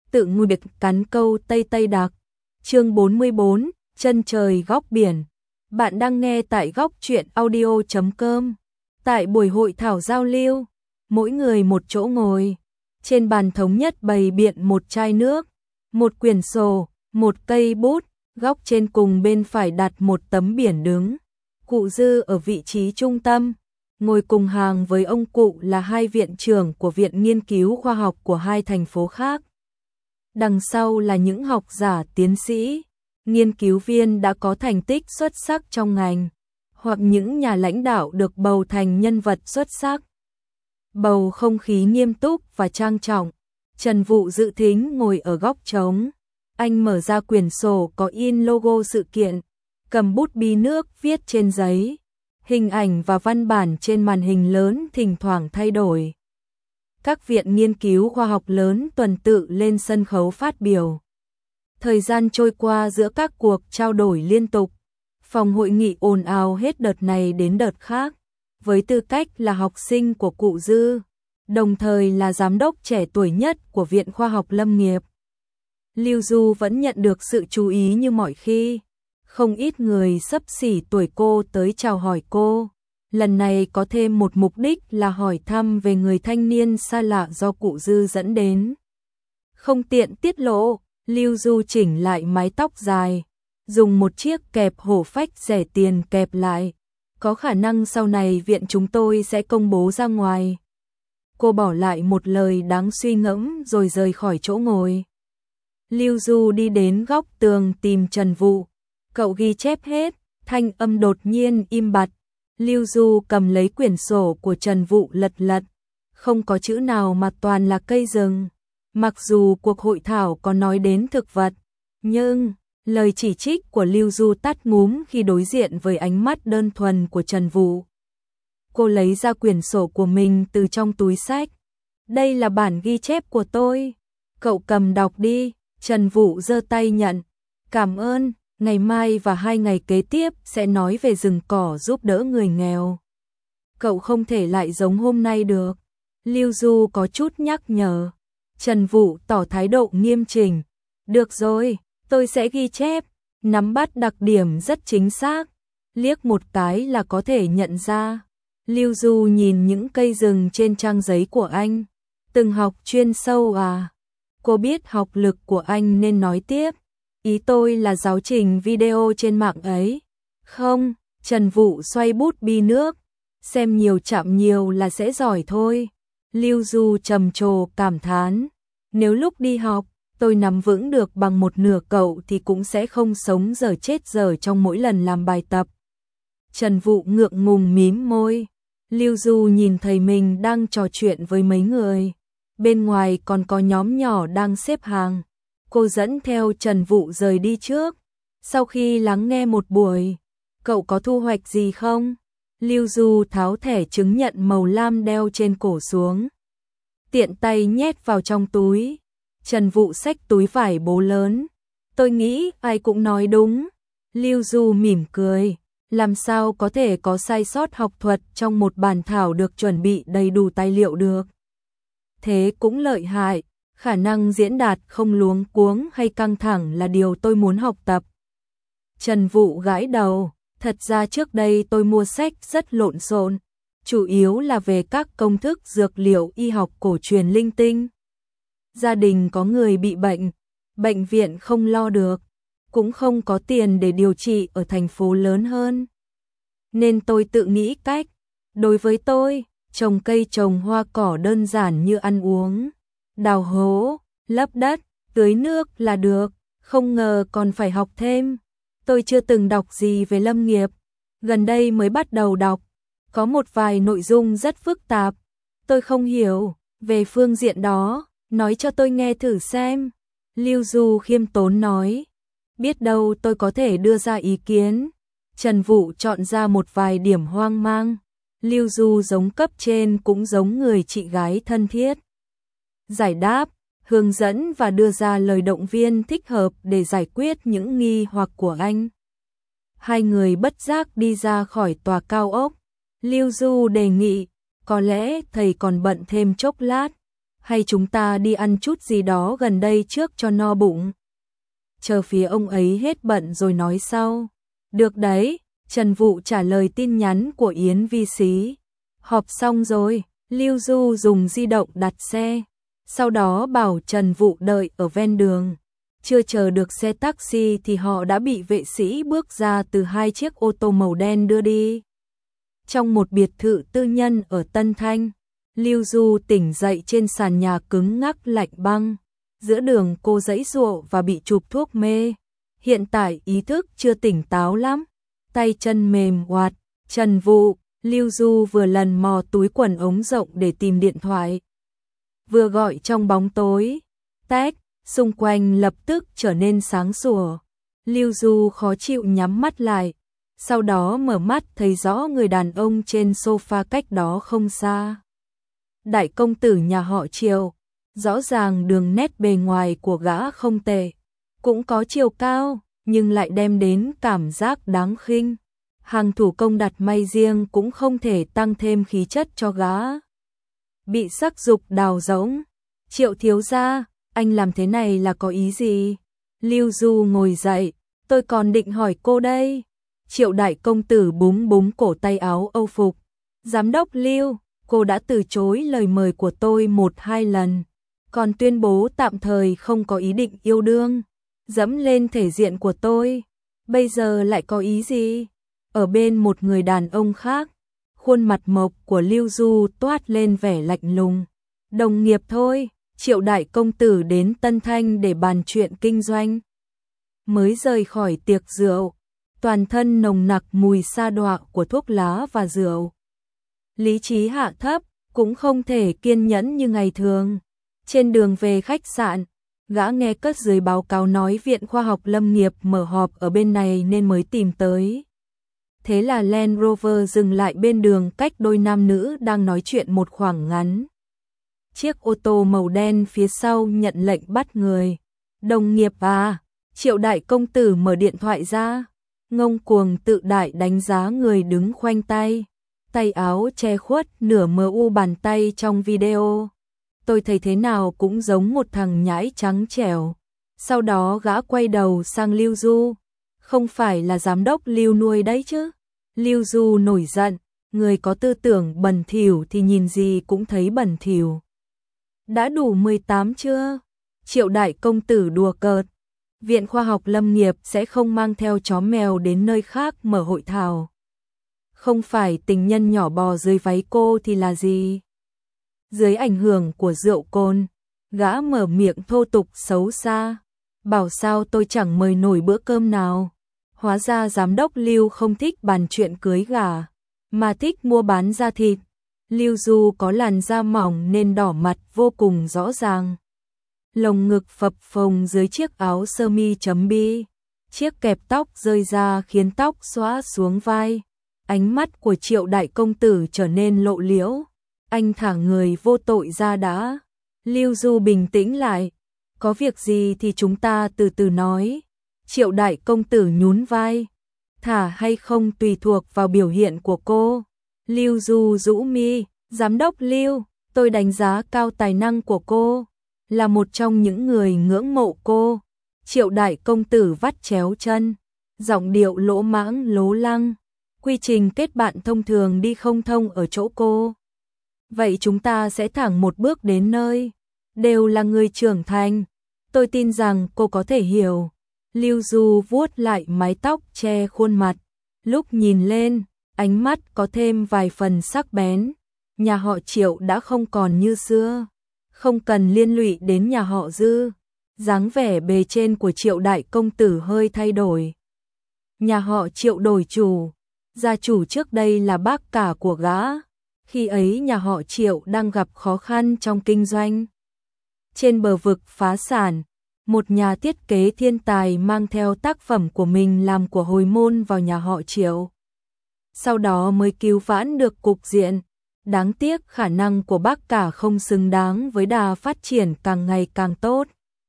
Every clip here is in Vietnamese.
tự ngồi biệt cắn câu Tây Tây Đặc. Chương 44, chân trời góc biển. Bạn đang nghe tại góc truyện audio.com. Tại buổi hội thảo giao lưu, mỗi người một chỗ ngồi. Trên bàn thống nhất bày biện một chai nước, một quyển sổ, một cây bút, góc trên cùng bên phải đặt một tấm biển đứng. Cụ Dư ở vị trí trung tâm, ngồi cùng hàng với ông cụ là hai viện trưởng của Viện Nghiên cứu Khoa học của hai thành phố khác. Đằng sau là những học giả tiến sĩ, nghiên cứu viên đã có thành tích xuất sắc trong ngành, hoặc những nhà lãnh đạo được bầu thành nhân vật xuất sắc. Bầu không khí nghiêm túc và trang trọng, Trần Vũ dự thính ngồi ở góc trống. Anh mở ra quyển sổ có in logo sự kiện, cầm bút bi nước viết trên giấy. Hình ảnh và văn bản trên màn hình lớn thỉnh thoảng thay đổi. Các viện nghiên cứu khoa học lớn tuần tự lên sân khấu phát biểu. Thời gian trôi qua giữa các cuộc trao đổi liên tục. Phòng hội nghị ồn ào hết đợt này đến đợt khác. Với tư cách là học sinh của cụ Dư, đồng thời là giám đốc trẻ tuổi nhất của Viện Khoa học Lâm nghiệp, Lưu Du vẫn nhận được sự chú ý như mọi khi. Không ít người xấp xỉ tuổi cô tới chào hỏi cô. Lần này có thêm một mục đích là hỏi thăm về người thanh niên xa lạ do cụ Dư dẫn đến. Không tiện tiết lộ, Lưu Du chỉnh lại mái tóc dài, dùng một chiếc kẹp hổ phách rẻ tiền kẹp lại. Có khả năng sau này viện chúng tôi sẽ công bố ra ngoài. Cô bỏ lại một lời đáng suy ngẫm rồi rời khỏi chỗ ngồi. Lưu Du đi đến góc tường tìm Trần Vũ. Cậu ghi chép hết, thanh âm đột nhiên im bặt. Lưu Du cầm lấy quyển sổ của Trần Vũ lật lật. Không có chữ nào mà toàn là cây rừng. Mặc dù cuộc hội thảo có nói đến thực vật, nhưng lời chỉ trích của Lưu Du tắt ngúm khi đối diện với ánh mắt đơn thuần của Trần Vũ. Cô lấy ra quyển sổ của mình từ trong túi xách. Đây là bản ghi chép của tôi. Cậu cầm đọc đi. Trần Vũ giơ tay nhận. Cảm ơn. Ngày mai và 2 ngày kế tiếp sẽ nói về rừng cỏ giúp đỡ người nghèo. Cậu không thể lại giống hôm nay được. Lưu Du có chút nhắc nhở. Trần Vũ tỏ thái độ nghiêm chỉnh. Được rồi, tôi sẽ ghi chép. Nắm bắt đặc điểm rất chính xác. Liếc một cái là có thể nhận ra. Lưu Du nhìn những cây rừng trên trang giấy của anh. Từng học chuyên sâu à? Cô biết học lực của anh nên nói tiếp. Ý tôi là giáo trình video trên mạng ấy. Không, Trần Vũ xoay bút bi nước. Xem nhiều chạm nhiều là sẽ giỏi thôi. Lưu Du trầm trồ cảm thán. Nếu lúc đi học, tôi nắm vững được bằng một nửa cậu thì cũng sẽ không sống dở chết dở trong mỗi lần làm bài tập. Trần Vũ ngượng ngùng mím môi. Lưu Du nhìn thấy mình đang trò chuyện với mấy người. Bên ngoài còn có nhóm nhỏ đang xếp hàng. Cô dẫn theo Trần Vũ rời đi trước. Sau khi lắng nghe một buổi, cậu có thu hoạch gì không? Lưu Du tháo thẻ chứng nhận màu lam đeo trên cổ xuống. Tiện tay nhét vào trong túi. Trần Vũ xách túi vải bố lớn. Tôi nghĩ ai cũng nói đúng. Lưu Du mỉm cười. Làm sao có thể có sai sót học thuật trong một bản thảo được chuẩn bị đầy đủ tài liệu được. Thế cũng lợi hại. Khả năng diễn đạt không luống cuống hay căng thẳng là điều tôi muốn học tập. Trần Vũ gãi đầu. Thật ra trước đây tôi mua sách rất lộn xộn. Chủ yếu là về các công thức dược liệu y học cổ truyền linh tinh. Gia đình có người bị bệnh. Bệnh viện không lo được. Cũng không có tiền để điều trị ở thành phố lớn hơn. Nên tôi tự nghĩ cách. Đối với tôi, trồng cây trồng hoa cỏ đơn giản như ăn uống. Đào hố, lấp đất, tưới nước là được, không ngờ còn phải học thêm. Tôi chưa từng đọc gì về lâm nghiệp, gần đây mới bắt đầu đọc. Có một vài nội dung rất phức tạp, tôi không hiểu, về phương diện đó, nói cho tôi nghe thử xem. Lưu Du khiêm tốn nói, biết đâu tôi có thể đưa ra ý kiến. Trần Vũ chọn ra một vài điểm hoang mang. Lưu Du giống cấp trên cũng giống người chị gái thân thiết. Giải đáp, hướng dẫn và đưa ra lời động viên thích hợp để giải quyết những nghi hoặc của anh. Hai người bất giác đi ra khỏi tòa cao ốc. Lưu Du đề nghị, có lẽ thầy còn bận thêm chốc lát. hay chúng ta đi ăn chút gì đó gần đây trước cho no bụng? Chờ phía ông ấy hết bận rồi nói sau. Được đấy, Trần Vũ trả lời tin nhắn của Yến Vi Xí. Họp xong rồi, Lưu Du dùng di động đặt xe, sau đó bảo Trần Vũ đợi ở ven đường. Chưa chờ được xe taxi thì họ đã bị vệ sĩ bước ra từ 2 chiếc ô tô màu đen đưa đi. Trong một biệt thự tư nhân ở Tân Thanh, Lưu Du tỉnh dậy trên sàn nhà cứng ngắc lạnh băng. Giữa đường cô giãy giụa và bị chụp thuốc mê. Hiện tại ý thức chưa tỉnh táo lắm, tay chân mềm oạt. Trần Vũ, Lưu Du vừa lần mò túi quần ống rộng để tìm điện thoại, vừa gọi trong bóng tối. Tách, xung quanh lập tức trở nên sáng sủa. Lưu Du khó chịu nhắm mắt lại, sau đó mở mắt thấy rõ người đàn ông trên sofa cách đó không xa. Đại công tử nhà họ Triệu, rõ ràng đường nét bề ngoài của gã không tệ, cũng có chiều cao, nhưng lại đem đến cảm giác đáng khinh. Hàng thủ công đặt may riêng cũng không thể tăng thêm khí chất cho gã. Bị sắc dục đào rỗng. Triệu thiếu gia, anh làm thế này là có ý gì? Lưu Du ngồi dậy, tôi còn định hỏi cô đây. Triệu đại công tử búng búng cổ tay áo âu phục. Giám đốc Lưu, cô đã từ chối lời mời của tôi 1-2 lần, còn tuyên bố tạm thời không có ý định yêu đương, dẫm lên thể diện của tôi. Bây giờ lại có ý gì? Ở bên một người đàn ông khác, khuôn mặt mộc của Lưu Du toát lên vẻ lạnh lùng. Đồng nghiệp thôi, Triệu đại công tử đến Tân Thanh để bàn chuyện kinh doanh. Mới rời khỏi tiệc rượu, toàn thân nồng nặc mùi sa đọa của thuốc lá và rượu. Lý trí hạ thấp, cũng không thể kiên nhẫn như ngày thường. Trên đường về khách sạn, gã nghe cất dưới báo cáo nói Viện Khoa học Lâm nghiệp mở họp ở bên này nên mới tìm tới. Thế là Land Rover dừng lại bên đường cách đôi nam nữ đang nói chuyện một khoảng ngắn. Chiếc ô tô màu đen phía sau nhận lệnh bắt người. Đồng nghiệp à? Triệu đại công tử mở điện thoại ra, ngông cuồng tự đại đánh giá người đứng khoanh tay. Tay áo che khuất nửa mờ u bàn tay trong video. Tôi thấy thế nào cũng giống một thằng nhãi trắng trẻo. Sau đó gã quay đầu sang Lưu Du. Không phải là giám đốc Lưu nuôi đấy chứ? Lưu Du nổi giận, người có tư tưởng bẩn thỉu thì nhìn gì cũng thấy bẩn thỉu. Đã đủ 18 chưa? Triệu đại công tử đùa cợt. Viện Khoa học Lâm nghiệp sẽ không mang theo chó mèo đến nơi khác mở hội thảo. Không phải tình nhân nhỏ bò dưới váy cô thì là gì? Dưới ảnh hưởng của rượu cồn, gã mở miệng thô tục xấu xa. Bảo sao tôi chẳng mời nổi bữa cơm nào. Hóa ra giám đốc Lưu không thích bàn chuyện cưới gả, mà thích mua bán da thịt. Lưu Du có làn da mỏng nên đỏ mặt vô cùng rõ ràng. Lồng ngực phập phồng dưới chiếc áo sơ mi chấm bi. Chiếc kẹp tóc rơi ra khiến tóc xõa xuống vai. Ánh mắt của Triệu đại công tử trở nên lộ liễu. Anh thả người vô tội ra đã. Lưu Du bình tĩnh lại. Có việc gì thì chúng ta từ từ nói. Triệu đại công tử nhún vai. Thả hay không tùy thuộc vào biểu hiện của cô. Lưu Du rũ mi. Giám đốc Lưu, tôi đánh giá cao tài năng của cô. Là một trong những người ngưỡng mộ cô. Triệu đại công tử vắt chéo chân. Giọng điệu lỗ mãng lố lăng. Quy trình kết bạn thông thường đi không thông ở chỗ cô. Vậy chúng ta sẽ thẳng một bước đến nơi. Đều là người trưởng thành. Tôi tin rằng cô có thể hiểu. Lưu Du vuốt lại mái tóc che khuôn mặt. Lúc nhìn lên, ánh mắt có thêm vài phần sắc bén. Nhà họ Triệu đã không còn như xưa. Không cần liên lụy đến nhà họ Dư. Dáng vẻ bề trên của Triệu đại công tử hơi thay đổi. Nhà họ Triệu đổi chủ. Gia chủ trước đây là bác cả của gã. Khi ấy nhà họ Triệu đang gặp khó khăn trong kinh doanh. Trên bờ vực phá sản, một nhà thiết kế thiên tài mang theo tác phẩm của mình làm của hồi môn vào nhà họ Triệu. Sau đó mới cứu vãn được cục diện. Đáng tiếc khả năng của bác cả không xứng đáng với đà phát triển càng ngày càng tốt.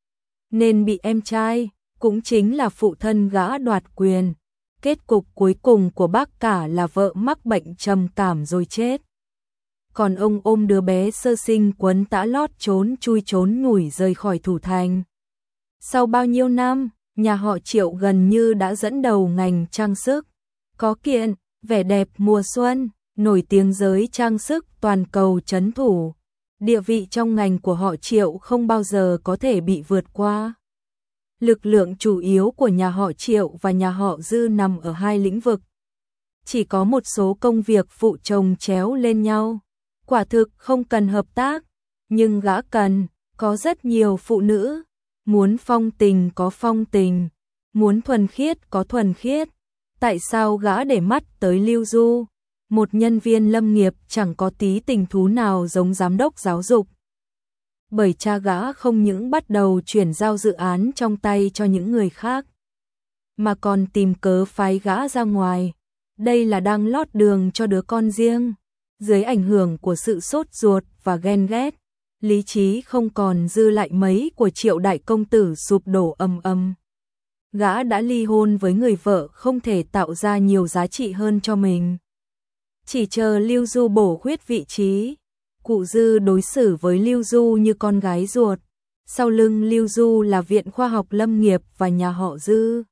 Nên bị em trai, cũng chính là phụ thân gã đoạt quyền. Kết cục cuối cùng của bác cả là vợ mắc bệnh trầm cảm rồi chết. còn ông ôm đứa bé sơ sinh quấn tã lót trốn chui trốn nhủi rời khỏi thủ thành. Sau bao nhiêu năm, nhà họ Triệu gần như đã dẫn đầu ngành trang sức, có kiện, vẻ đẹp mùa xuân, nổi tiếng giới trang sức toàn cầu trấn thủ. Địa vị trong ngành của họ Triệu không bao giờ có thể bị vượt qua. Lực lượng chủ yếu của nhà họ Triệu và nhà họ Dư nằm ở hai lĩnh vực. Chỉ có một số công việc phụ chồng chéo lên nhau. Quả thực không cần hợp tác, nhưng gã cần, có rất nhiều phụ nữ. Muốn phong tình có phong tình, muốn thuần khiết có thuần khiết. Tại sao gã để mắt tới Lưu Du? Một nhân viên lâm nghiệp chẳng có tí tình thú nào giống giám đốc giáo dục. Bởi cha gã không những bắt đầu chuyển giao dự án trong tay cho những người khác, mà còn tìm cớ phái gã ra ngoài. Đây là đang lót đường cho đứa con riêng. Dưới ảnh hưởng của sự sốt ruột và ghen ghét, lý trí không còn dư lại mấy của Triệu đại công tử sụp đổ ầm ầm. Gã đã ly hôn với người vợ không thể tạo ra nhiều giá trị hơn cho mình. Chỉ chờ Lưu Du bổ khuyết vị trí. Cụ Dư đối xử với Lưu Du như con gái ruột. Sau lưng Lưu Du là Viện Khoa học Lâm nghiệp và nhà họ Dư.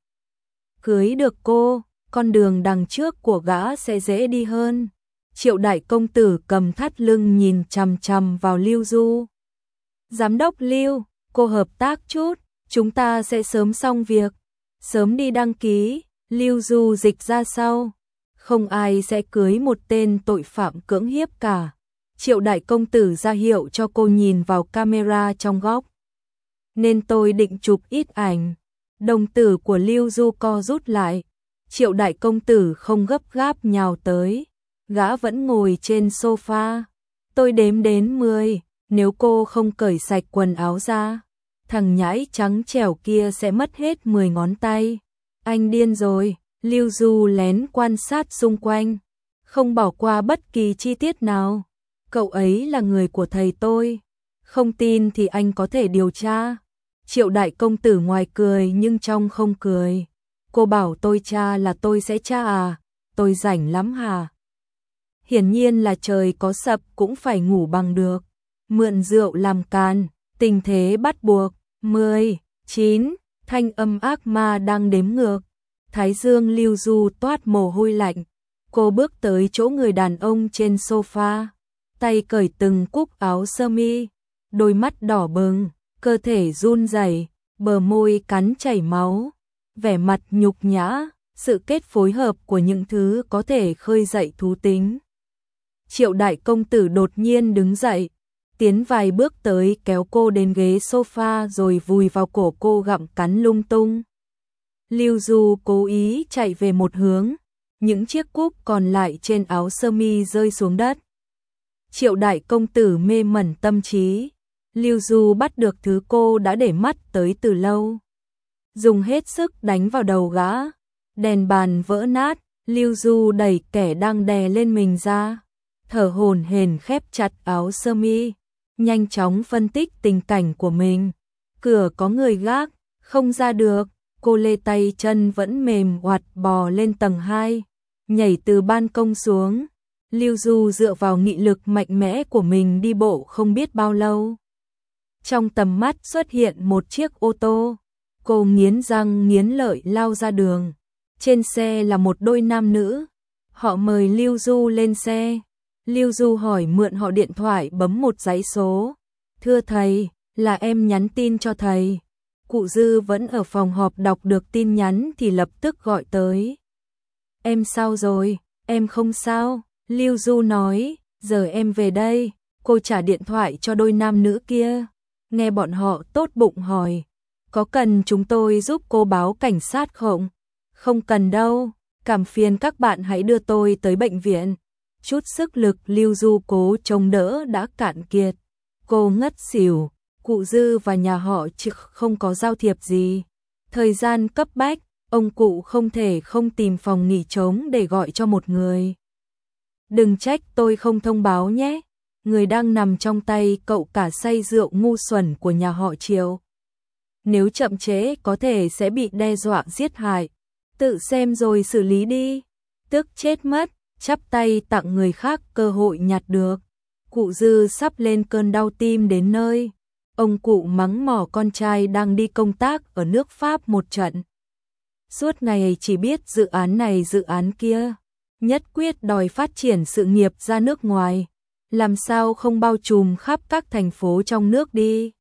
Cưới được cô, con đường đằng trước của gã sẽ dễ đi hơn. Triệu đại công tử cầm thắt lưng nhìn chằm chằm vào Lưu Du. Giám đốc Lưu, cô hợp tác chút, chúng ta sẽ sớm xong việc. Sớm đi đăng ký, Lưu Du dịch ra sau. Không ai sẽ cưới một tên tội phạm cưỡng hiếp cả. Triệu đại công tử ra hiệu cho cô nhìn vào camera trong góc. Nên tôi định chụp ít ảnh. Đồng tử của Lưu Du co rút lại. Triệu đại công tử không gấp gáp nhào tới. Gã vẫn ngồi trên sofa. Tôi đếm đến 10, nếu cô không cởi sạch quần áo ra, thằng nhãi trắng trẻo kia sẽ mất hết 10 ngón tay. Anh điên rồi. Lưu Du lén quan sát xung quanh, không bỏ qua bất kỳ chi tiết nào. Cậu ấy là người của thầy tôi. Không tin thì anh có thể điều tra. Triệu đại công tử ngoài cười nhưng trong không cười. Cô bảo tôi tra là tôi sẽ tra à? Tôi rảnh lắm hả? Hiển nhiên là trời có sập cũng phải ngủ bằng được. Mượn rượu làm càn, tình thế bắt buộc. 10, 9, thanh âm ác ma đang đếm ngược. Thái dương Lưu Du toát mồ hôi lạnh. Cô bước tới chỗ người đàn ông trên sofa, tay cởi từng cúc áo sơ mi, đôi mắt đỏ bừng, cơ thể run rẩy, bờ môi cắn chảy máu, vẻ mặt nhục nhã, sự kết phối hợp của những thứ có thể khơi dậy thú tính. Triệu đại công tử đột nhiên đứng dậy, tiến vài bước tới kéo cô đến ghế sofa rồi vùi vào cổ cô gặm cắn lung tung. Lưu Du cố ý chạy về một hướng, những chiếc cúc còn lại trên áo sơ mi rơi xuống đất. Triệu đại công tử mê mẩn tâm trí. Lưu Du bắt được thứ cô đã để mắt tới từ lâu, dùng hết sức đánh vào đầu gã. Đèn bàn vỡ nát, Lưu Du đẩy kẻ đang đè lên mình ra, thở hổn hển khép chặt áo sơ mi, nhanh chóng phân tích tình cảnh của mình. Cửa có người gác, không ra được. Cô lê tay chân vẫn mềm oặt bò lên tầng 2, nhảy từ ban công xuống. Lưu Du dựa vào nghị lực mạnh mẽ của mình đi bộ không biết bao lâu. Trong tầm mắt xuất hiện một chiếc ô tô. Cô nghiến răng nghiến lợi lao ra đường. Trên xe là một đôi nam nữ. Họ mời Lưu Du lên xe. Lưu Du hỏi mượn họ điện thoại bấm một dãy số. Thưa thầy, là em nhắn tin cho thầy. Cụ Dư vẫn ở phòng họp đọc được tin nhắn thì lập tức gọi tới. Em sao rồi? Em không sao. Lưu Du nói, giờ em về đây. Cô trả điện thoại cho đôi nam nữ kia. Nghe bọn họ tốt bụng hỏi, có cần chúng tôi giúp cô báo cảnh sát không? Không cần đâu, cảm phiền các bạn hãy đưa tôi tới bệnh viện. Chút sức lực Lưu Du cố chống đỡ đã cạn kiệt. Cô ngất xỉu. Cụ Dư và nhà họ Trực không có giao thiệp gì. Thời gian cấp bách, ông cụ không thể không tìm phòng nghỉ trống để gọi cho một người. Đừng trách tôi không thông báo nhé. Người đang nằm trong tay cậu cả say rượu ngu xuẩn của nhà họ Triệu. Nếu chậm trễ có thể sẽ bị đe dọa giết hại. Tự xem rồi xử lý đi. Tức chết mất, chắp tay tặng người khác cơ hội nhặt được. Cụ Dư sắp lên cơn đau tim đến nơi. Ông cụ mắng mỏ con trai đang đi công tác ở nước Pháp một trận. Suốt ngày chỉ biết dự án này dự án kia, nhất quyết đòi phát triển sự nghiệp ra nước ngoài, làm sao không bao trùm khắp các thành phố trong nước đi.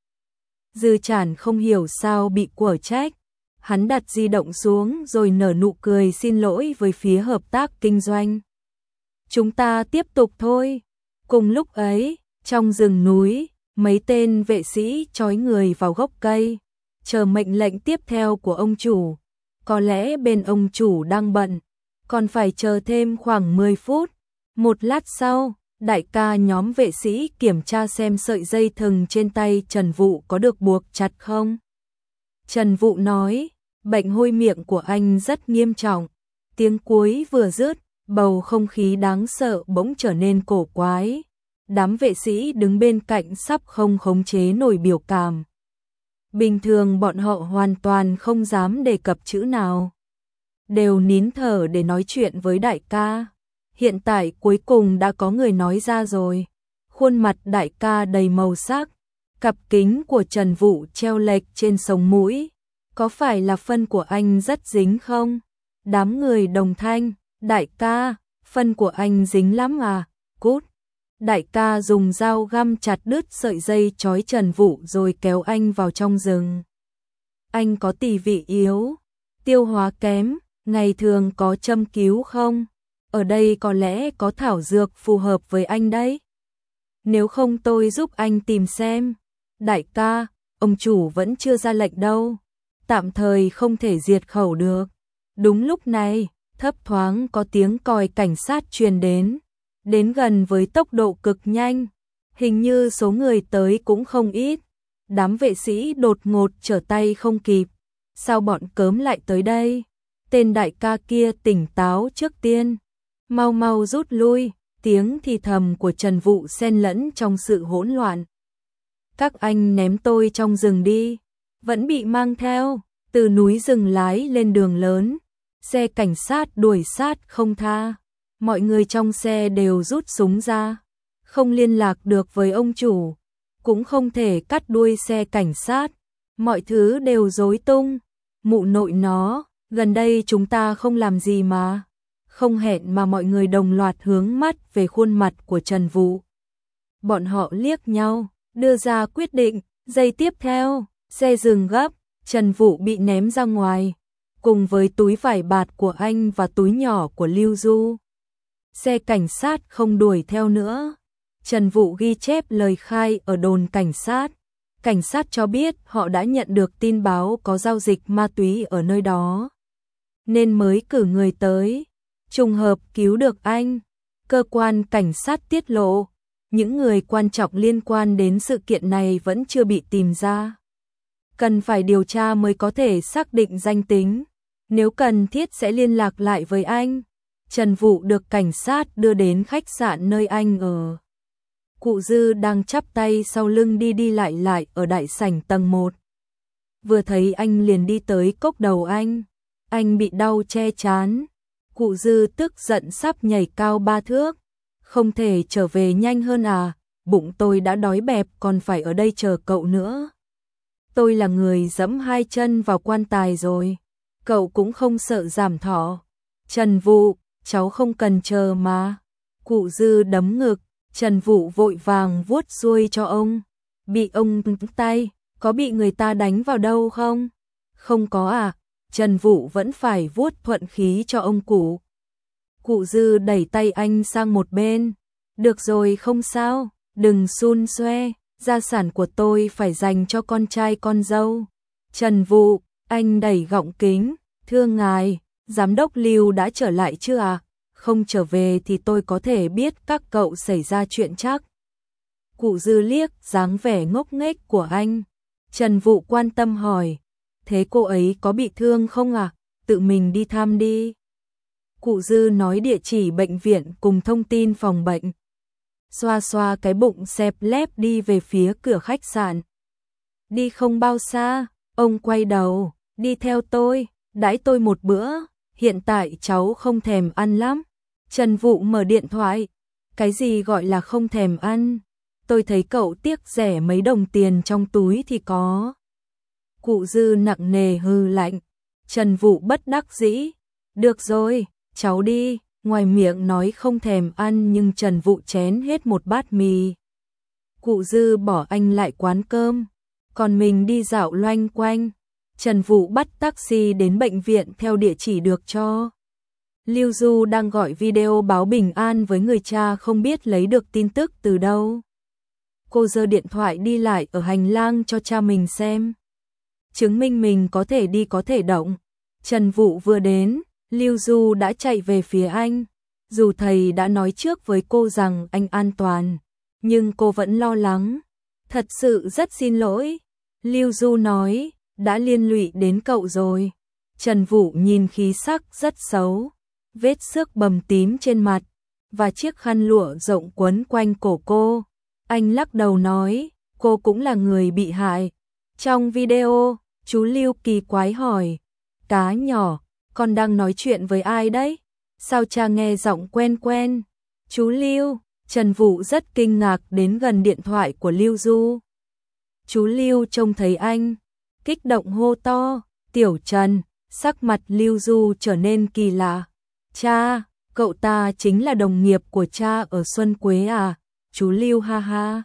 Dư Trản không hiểu sao bị quở trách, hắn đặt di động xuống rồi nở nụ cười xin lỗi với phía hợp tác kinh doanh. Chúng ta tiếp tục thôi. Cùng lúc ấy, trong rừng núi, mấy tên vệ sĩ trói người vào gốc cây, chờ mệnh lệnh tiếp theo của ông chủ. Có lẽ bên ông chủ đang bận, còn phải chờ thêm khoảng 10 phút. Một lát sau, đại ca nhóm vệ sĩ kiểm tra xem sợi dây thừng trên tay Trần Vũ có được buộc chặt không. Trần Vũ nói, bệnh hôi miệng của anh rất nghiêm trọng. Tiếng cuối vừa dứt, bầu không khí đáng sợ bỗng trở nên cổ quái. Đám vệ sĩ đứng bên cạnh sắp không khống chế nổi biểu cảm. Bình thường bọn họ hoàn toàn không dám đề cập chữ nào, đều nín thở để nói chuyện với đại ca. Hiện tại cuối cùng đã có người nói ra rồi. Khuôn mặt đại ca đầy màu sắc, cặp kính của Trần Vũ treo lệch trên sống mũi. Có phải là phân của anh rất dính không? Đám người đồng thanh, đại ca, phân của anh dính lắm à, cút. Đại ca dùng dao găm chặt đứt sợi dây trói Trần Vũ rồi kéo anh vào trong rừng. Anh có tỳ vị yếu, tiêu hóa kém, ngày thường có châm cứu không? Ở đây có lẽ có thảo dược phù hợp với anh đấy. Nếu không tôi giúp anh tìm xem. Đại ca, ông chủ vẫn chưa ra lệnh đâu. Tạm thời không thể diệt khẩu được. Đúng lúc này, thấp thoáng có tiếng còi cảnh sát truyền đến gần với tốc độ cực nhanh. Hình như số người tới cũng không ít. Đám vệ sĩ đột ngột trở tay không kịp. Sao bọn cớm lại tới đây? Tên đại ca kia tỉnh táo trước tiên. Mau mau rút lui, tiếng thì thầm của Trần Vũ xen lẫn trong sự hỗn loạn. Các anh ném tôi trong rừng đi. Vẫn bị mang theo, từ núi rừng lái lên đường lớn. Xe cảnh sát đuổi sát không tha. Mọi người trong xe đều rút súng ra. Không liên lạc được với ông chủ, cũng không thể cắt đuôi xe cảnh sát. Mọi thứ đều rối tung. Mụ nội nó, gần đây chúng ta không làm gì mà. Không hẹn mà mọi người đồng loạt hướng mắt về khuôn mặt của Trần Vũ. Bọn họ liếc nhau, đưa ra quyết định. Giây tiếp theo, xe dừng gấp, Trần Vũ bị ném ra ngoài, cùng với túi vải bạt của anh và túi nhỏ của Lưu Du. Xe cảnh sát không đuổi theo nữa. Trần Vũ ghi chép lời khai ở đồn cảnh sát. Cảnh sát cho biết họ đã nhận được tin báo có giao dịch ma túy ở nơi đó, nên mới cử người tới. Trùng hợp cứu được anh. Cơ quan cảnh sát tiết lộ, những người quan trọng liên quan đến sự kiện này vẫn chưa bị tìm ra. Cần phải điều tra mới có thể xác định danh tính. Nếu cần thiết sẽ liên lạc lại với anh. Trần Vũ được cảnh sát đưa đến khách sạn nơi anh ở. Cụ Dư đang chắp tay sau lưng đi lại ở đại sảnh tầng 1. Vừa thấy anh liền đi tới cốc đầu anh. Anh bị đau che trán. Cụ Dư tức giận sắp nhảy cao 3 thước. Không thể trở về nhanh hơn à? Bụng tôi đã đói bẹp còn phải ở đây chờ cậu nữa. Tôi là người dẫm 2 chân vào quan tài rồi. Cậu cũng không sợ giảm thọ. Trần Vũ, cháu không cần chờ mà. Cụ Dư đấm ngực. Trần Vũ vội vàng vuốt xuôi cho ông. Bị ông tay, có bị người ta đánh vào đâu không? Không có à? Trần Vũ vẫn phải vuốt thuận khí cho ông cụ. Cụ Dư đẩy tay anh sang một bên. Được rồi không sao, đừng xun xoe, gia sản của tôi phải dành cho con trai con dâu. Trần Vũ, anh đẩy gọng kính, thưa ngài, giám đốc Lưu đã trở lại chưa à? Không trở về thì tôi có thể biết các cậu xảy ra chuyện chắc. Cụ Dư liếc dáng vẻ ngốc nghếch của anh. Trần Vũ quan tâm hỏi, thế cô ấy có bị thương không à? Tự mình đi thăm đi. Cụ Dư nói địa chỉ bệnh viện cùng thông tin phòng bệnh. Xoa xoa cái bụng xẹp lép đi về phía cửa khách sạn. Đi không bao xa, ông quay đầu, đi theo tôi, đãi tôi một bữa, hiện tại cháu không thèm ăn lắm. Trần Vũ mở điện thoại, Cái gì gọi là không thèm ăn? Tôi thấy cậu tiếc rẻ mấy đồng tiền trong túi thì có. Cụ Dư nặng nề hừ lạnh. Trần Vũ bất đắc dĩ. Được rồi, cháu đi. Ngoài miệng nói không thèm ăn nhưng Trần Vũ chén hết một bát mì. Cụ Dư bỏ anh lại quán cơm, còn mình đi dạo loanh quanh. Trần Vũ bắt taxi đến bệnh viện theo địa chỉ được cho. Lưu Du đang gọi video báo bình an với người cha không biết lấy được tin tức từ đâu. Cô giơ điện thoại đi lại ở hành lang cho cha mình xem. Chứng minh mình có thể đi có thể động. Trần Vũ vừa đến, Lưu Du đã chạy về phía anh. Dù thầy đã nói trước với cô rằng anh an toàn, nhưng cô vẫn lo lắng. Thật sự rất xin lỗi. Lưu Du nói, đã liên lụy đến cậu rồi. Trần Vũ nhìn khí sắc rất xấu, vết xước bầm tím trên mặt, và chiếc khăn lụa rộng quấn quanh cổ cô. Anh lắc đầu nói, cô cũng là người bị hại. Trong video, chú Lưu kỳ quái hỏi, cá nhỏ, con đang nói chuyện với ai đấy? Sao cha nghe giọng quen quen? Chú Lưu. Trần Vũ rất kinh ngạc đến gần điện thoại của Lưu Du. Chú Lưu trông thấy anh, kích động hô to, Tiểu Trần. Sắc mặt Lưu Du trở nên kỳ lạ. Cha, cậu ta chính là đồng nghiệp của cha ở Xuân Quế à? Chú Lưu ha ha.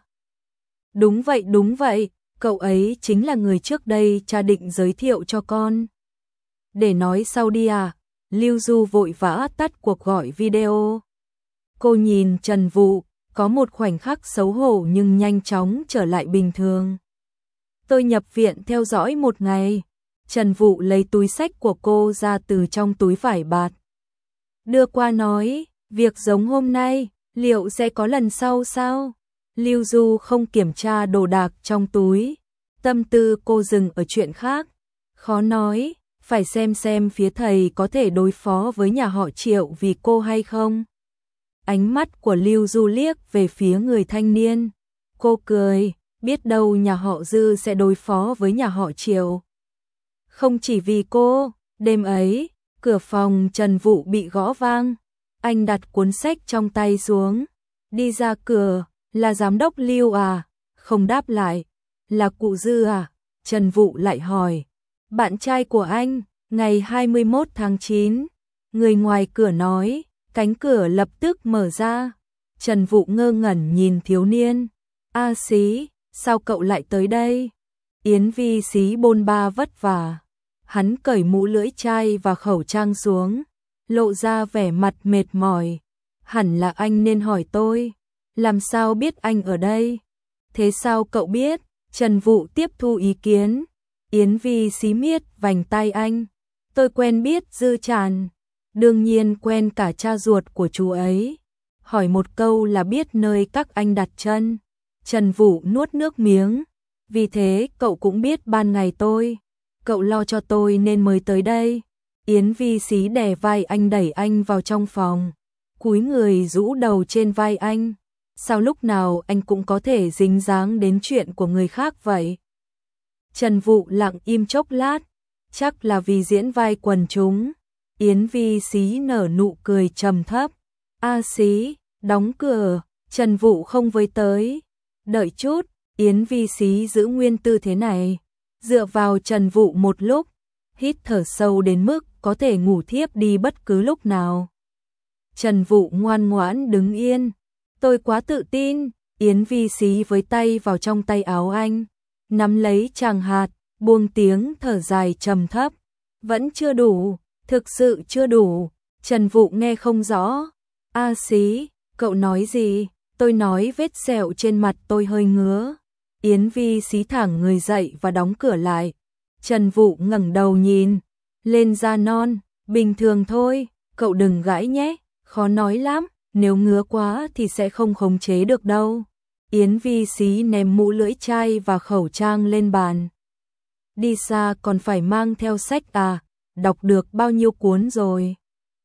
Đúng vậy, cậu ấy chính là người trước đây cha định giới thiệu cho con. Để nói sau đi à? Lưu Du vội vã tắt cuộc gọi video. Cô nhìn Trần Vũ, có một khoảnh khắc xấu hổ nhưng nhanh chóng trở lại bình thường. Tôi nhập viện theo dõi một ngày. Trần Vũ lấy túi xách của cô ra từ trong túi vải bạt. Đưa qua nói, việc giống hôm nay, liệu sẽ có lần sau sao? Lưu Du không kiểm tra đồ đạc trong túi. Tâm tư cô dừng ở chuyện khác. Khó nói, phải xem phía thầy có thể đối phó với nhà họ Triệu vì cô hay không. Ánh mắt của Lưu Du liếc về phía người thanh niên. Cô cười, biết đâu nhà họ Dư sẽ đối phó với nhà họ Triệu. Không chỉ vì cô, đêm ấy, cửa phòng Trần Vũ bị gõ vang. Anh đặt cuốn sách trong tay xuống, đi ra cửa, là giám đốc Lưu à? Không đáp lại, là cụ Dư à? Trần Vũ lại hỏi, bạn trai của anh, ngày 21 tháng 9. Người ngoài cửa nói, cánh cửa lập tức mở ra. Trần Vũ ngơ ngẩn nhìn thiếu niên. A Xí, sao cậu lại tới đây? Yến Vi Xí bôn ba vất vả. Hắn cởi mũ lưỡi chai và khẩu trang xuống, lộ ra vẻ mặt mệt mỏi. Hẳn là anh nên hỏi tôi. Làm sao biết anh ở đây? Thế sao cậu biết? Trần Vũ tiếp thu ý kiến. Yến Vi Xí miết vành tay anh. Tôi quen biết Dư Tràn. Đương nhiên quen cả cha ruột của chú ấy. Hỏi một câu là biết nơi các anh đặt chân. Trần Vũ nuốt nước miếng. Vì thế cậu cũng biết ban ngày cậu lo cho tôi nên mới tới đây. Yến Vi Xí đè vai anh đẩy anh vào trong phòng. Cúi người rũ đầu trên vai anh. Sao lúc nào anh cũng có thể dính dáng đến chuyện của người khác vậy? Trần Vũ lặng im chốc lát. Chắc là vì diễn vai quần chúng. Yến Vi Xí nở nụ cười trầm thấp. A Xí, đóng cửa. Trần Vũ không với tới. Đợi chút. Yến Vi Xí giữ nguyên tư thế này, dựa vào Trần Vũ một lúc, hít thở sâu đến mức có thể ngủ thiếp đi bất cứ lúc nào. Trần Vũ ngoan ngoãn đứng yên. Tôi quá tự tin. Yến Vi Xí với tay vào trong tay áo anh, nắm lấy tràng hạt, buông tiếng thở dài trầm thấp. Vẫn chưa đủ, thực sự chưa đủ. Trần Vũ nghe không rõ. A Xí, cậu nói gì? Tôi nói vết sẹo trên mặt tôi hơi ngứa. Yến Vi Xí thẳng người dậy và đóng cửa lại. Trần Vũ ngẩng đầu nhìn lên da non. Bình thường thôi, cậu đừng gãi nhé, khó nói lắm, nếu ngứa quá thì sẽ không khống chế được đâu. Yến Vi Xí ném mũ lưỡi chai và khẩu trang lên bàn. Đi xa còn phải mang theo sách à? Đọc được bao nhiêu cuốn rồi?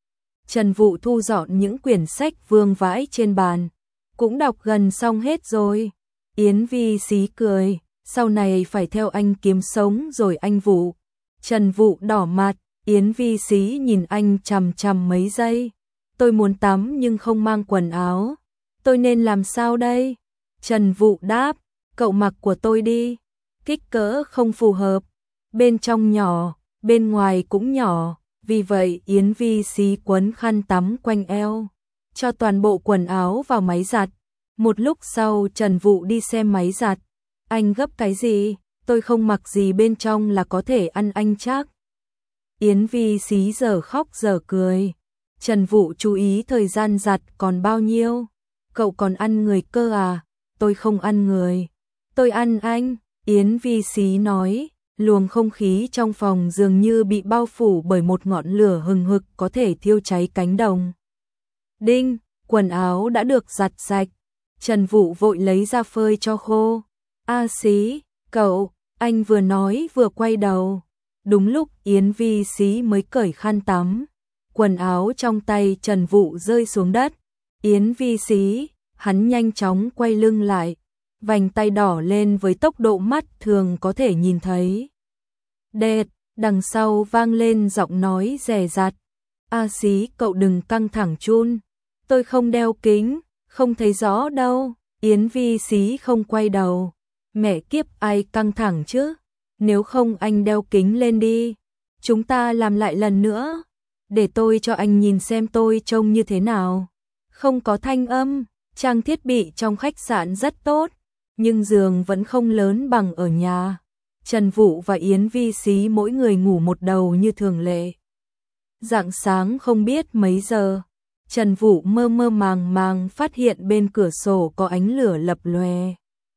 Trần Vũ thu dọn những quyển sách vương vãi trên bàn. Cũng đọc gần xong hết rồi. Yến Vi Xí cười, sau này phải theo anh kiếm sống rồi anh Vũ. Trần Vũ đỏ mặt, Yến Vi Xí nhìn anh chằm chằm mấy giây. Tôi muốn tắm nhưng không mang quần áo. Tôi nên làm sao đây? Trần Vũ đáp, cậu mặc của tôi đi. Kích cỡ không phù hợp. Bên trong nhỏ, bên ngoài cũng nhỏ. Vì vậy Yến Vi xí quấn khăn tắm quanh eo, cho toàn bộ quần áo vào máy giặt. Một lúc sau Trần Vũ đi xem máy giặt. Anh gấp cái gì? Tôi không mặc gì bên trong là có thể ăn anh chắc. Yến Vi xí giờ khóc giờ cười. Trần Vũ chú ý thời gian giặt còn bao nhiêu. Cậu còn ăn người cơ à? Tôi không ăn người. Tôi ăn anh. Yến Vi xí nói. Luồng không khí trong phòng dường như bị bao phủ bởi một ngọn lửa hừng hực có thể thiêu cháy cánh đồng. Đinh, quần áo đã được giặt sạch. Trần Vũ vội lấy ra phơi cho khô. A xí, cậu, anh vừa nói vừa quay đầu. Đúng lúc Yến Vi xí mới cởi khăn tắm. Quần áo trong tay Trần Vũ rơi xuống đất. Yến Vi xí, hắn nhanh chóng quay lưng lại. Vành tay đỏ lên với tốc độ mắt thường có thể nhìn thấy. Đệt, đằng sau vang lên giọng nói dè dặt. A xí, cậu đừng căng thẳng chun. Tôi không đeo kính, không thấy rõ đâu. Yến Vi xí không quay đầu. Mẹ kiếp, ai căng thẳng chứ? Nếu không anh đeo kính lên đi. Chúng ta làm lại lần nữa. Để tôi cho anh nhìn xem tôi trông như thế nào. Không có thanh âm, trang thiết bị trong khách sạn rất tốt, nhưng giường vẫn không lớn bằng ở nhà. Trần Vũ và Yến Vi xí mỗi người ngủ một đầu như thường lệ. Rạng sáng không biết mấy giờ, Trần Vũ mơ mơ màng màng phát hiện bên cửa sổ có ánh lửa lập lòe.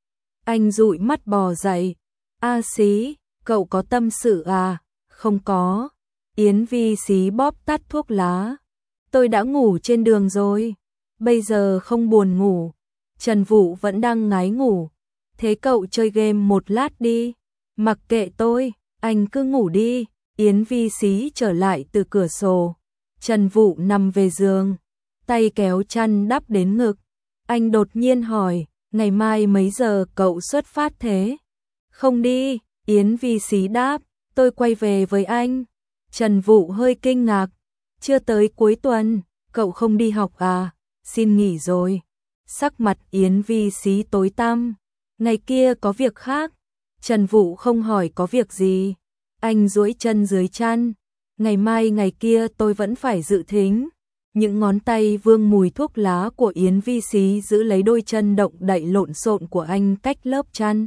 Anh dụi mắt bò dậy. A xí, cậu có tâm sự à? Không có. Yến Vi xí bóp tắt thuốc lá. Tôi đã ngủ trên đường rồi. Bây giờ không buồn ngủ. Trần Vũ vẫn đang ngái ngủ. Thế cậu chơi game một lát đi. Mặc kệ tôi, anh cứ ngủ đi. Yến Vi xí trở lại từ cửa sổ. Trần Vũ nằm về giường, tay kéo chăn đắp đến ngực. Anh đột nhiên hỏi, ngày mai mấy giờ cậu xuất phát thế? Không đi, Yến Vi xí đáp, tôi quay về với anh. Trần Vũ hơi kinh ngạc, chưa tới cuối tuần, cậu không đi học à? Xin nghỉ rồi. Sắc mặt Yến Vi xí tối tăm, ngày kia có việc khác. Trần Vũ không hỏi có việc gì. Anh duỗi chân dưới chăn. Ngày mai ngày kia tôi vẫn phải dự thính. Những ngón tay vương mùi thuốc lá của Yến Vi xí giữ lấy đôi chân động đậy lộn xộn của anh cách lớp chăn.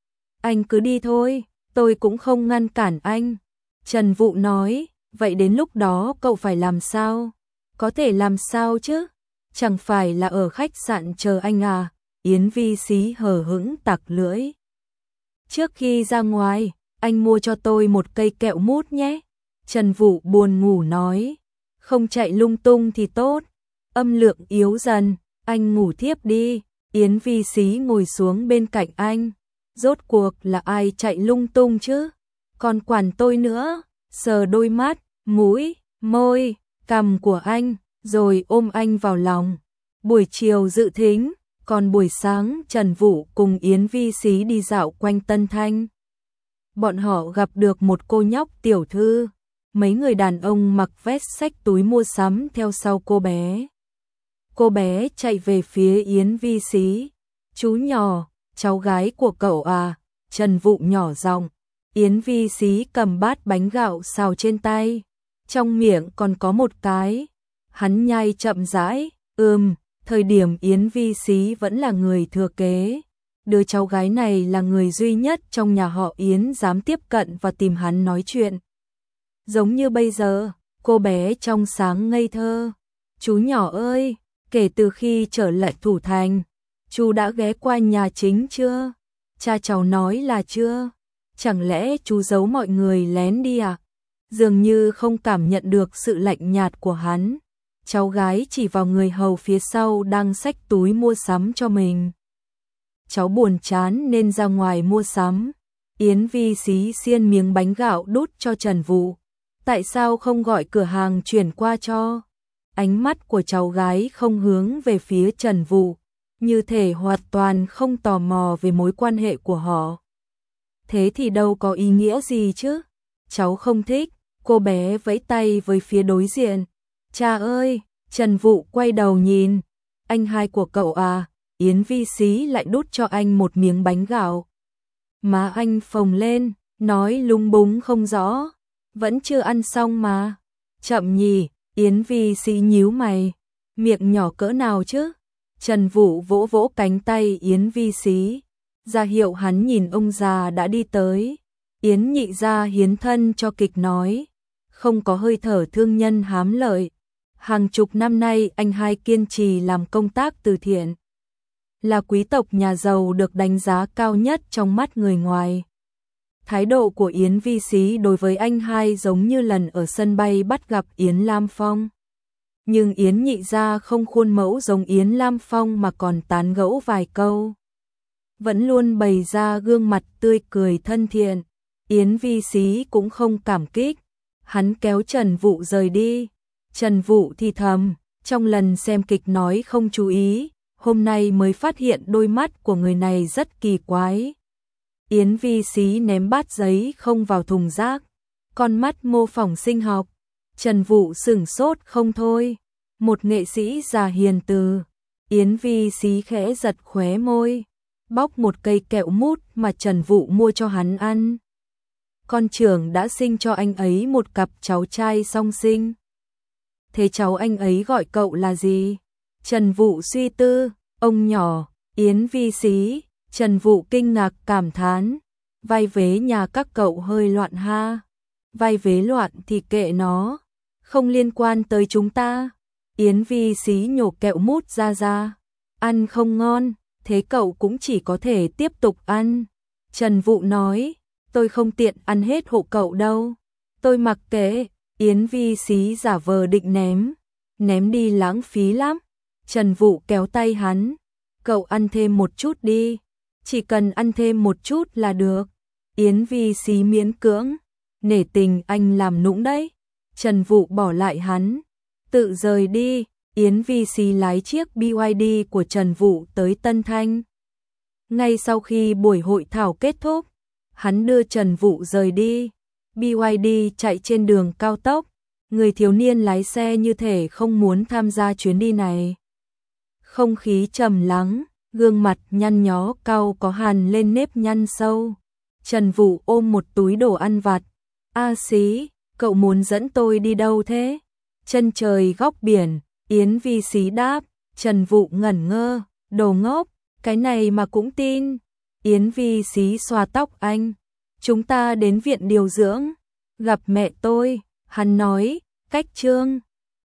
Anh cứ đi thôi, tôi cũng không ngăn cản anh. Trần Vũ nói, vậy đến lúc đó cậu phải làm sao? Có thể làm sao chứ? Chẳng phải là ở khách sạn chờ anh à? Yến Vi xí hờ hững tặc lưỡi. Trước khi ra ngoài, anh mua cho tôi một cây kẹo mút nhé. Trần Vũ buồn ngủ nói, không chạy lung tung thì tốt. Âm lượng yếu dần, anh ngủ thiếp đi. Yến Vi xí ngồi xuống bên cạnh anh. Rốt cuộc là ai chạy lung tung chứ? Còn quản tôi nữa. Sờ đôi mắt, mũi, môi, cằm của anh, rồi ôm anh vào lòng. Buổi chiều dự thính, còn buổi sáng Trần Vũ cùng Yến Vi xí đi dạo quanh Tân Thanh. Bọn họ gặp được một cô nhóc tiểu thư. Mấy người đàn ông mặc vest xách túi mua sắm theo sau cô bé. Cô bé chạy về phía Yến Vi xí. Chú nhỏ, cháu gái của cậu à? Trần Vũ nhỏ giọng. Yến Vi xí cầm bát bánh gạo xào trên tay. Trong miệng còn có một cái. Hắn nhai chậm rãi. Thời điểm Yến Vi xí vẫn là người thừa kế. Đứa cháu gái này là người duy nhất trong nhà họ Yến dám tiếp cận và tìm hắn nói chuyện. Giống như bây giờ, cô bé trong sáng ngây thơ. Chú nhỏ ơi, kể từ khi trở lại Thủ Thành, chú đã ghé qua nhà chính chưa? Cha cháu nói là chưa. Chẳng lẽ chú giấu mọi người lén đi à? Dường như không cảm nhận được sự lạnh nhạt của hắn. Cháu gái chỉ vào người hầu phía sau đang xách túi mua sắm cho mình. Cháu buồn chán nên ra ngoài mua sắm. Yến Vi xí xiên miếng bánh gạo đút cho Trần Vũ. Tại sao không gọi cửa hàng chuyển qua cho? Ánh mắt của cháu gái không hướng về phía Trần Vũ, như thể hoàn toàn không tò mò về mối quan hệ của họ. Thế thì đâu có ý nghĩa gì chứ? Cháu không thích. Cô bé vẫy tay với phía đối diện. Cha ơi! Trần Vũ quay đầu nhìn. anh hai của cậu à? Yến Vi Xí lại đút cho anh một miếng bánh gạo. Má anh phồng lên, nói lúng búng không rõ. Vẫn chưa ăn xong mà. Chậm nhỉ, Yến Vi Xí nhíu mày. Miệng nhỏ cỡ nào chứ? Trần Vũ vỗ vỗ cánh tay Yến Vi Xí, ra hiệu hắn nhìn ông già đã đi tới. Yến nhị gia hiến thân cho kịch nói, không có hơi thở thương nhân hám lợi. Hàng chục năm nay anh hai kiên trì làm công tác từ thiện. Là quý tộc nhà giàu được đánh giá cao nhất trong mắt người ngoài. Thái độ của Yến Vi Xí đối với anh hai giống như lần ở sân bay bắt gặp Yến Lam Phong. Nhưng Yến nhị gia không khuôn mẫu giống Yến Lam Phong mà còn tán gẫu vài câu. Vẫn luôn bày ra gương mặt tươi cười thân thiện. Yến Vi Xí cũng không cảm kích. Hắn kéo Trần Vũ rời đi. Trần Vũ thì thầm, trong lần xem kịch nói không chú ý, hôm nay mới phát hiện đôi mắt của người này rất kỳ quái. Yến Vi Xí ném bát giấy không vào thùng rác. Con mắt mô phỏng sinh học. Trần Vũ sửng sốt không thôi. Một nghệ sĩ già hiền từ. Yến Vi Xí khẽ giật khóe môi, bóc một cây kẹo mút mà Trần Vũ mua cho hắn ăn. Con trưởng đã sinh cho anh ấy một cặp cháu trai song sinh. Thế cháu anh ấy gọi cậu là gì? Trần Vũ suy tư, ông nhỏ. Yến Vi Xí. Trần Vũ kinh ngạc cảm thán, vai vế nhà các cậu hơi loạn ha. Vai vế loạn thì kệ nó, không liên quan tới chúng ta. Yến Vi Xí nhổ kẹo mút ra, ăn không ngon, thế cậu cũng chỉ có thể tiếp tục ăn. Trần Vũ nói, tôi không tiện ăn hết hộ cậu đâu. Tôi mặc kệ. Yến Vi Xí giả vờ định ném đi lãng phí lắm. Trần Vũ kéo tay hắn, cậu ăn thêm một chút đi, chỉ cần ăn thêm một chút là được. Yến Vi Xí miễn cưỡng, nể tình anh làm nũng đấy. Trần Vũ bỏ lại hắn, tự rời đi. Yến Vi Xí lái chiếc BYD của Trần Vũ tới Tân Thanh. Ngay sau khi buổi hội thảo kết thúc, hắn đưa Trần Vũ rời đi. BYD chạy trên đường cao tốc, người thiếu niên lái xe như thể không muốn tham gia chuyến đi này. Không khí trầm lắng, gương mặt nhăn nhó cau có hằn lên nếp nhăn sâu. Trần Vũ ôm một túi đồ ăn vặt. A Xí, cậu muốn dẫn tôi đi đâu thế? Chân trời góc biển. Yến Vi Xí đáp. Trần Vũ ngẩn ngơ, đồ ngốc, cái này mà cũng tin. Yến Vi Xí xoa tóc anh. Chúng ta đến viện điều dưỡng, gặp mẹ tôi, hắn nói, cách Trương.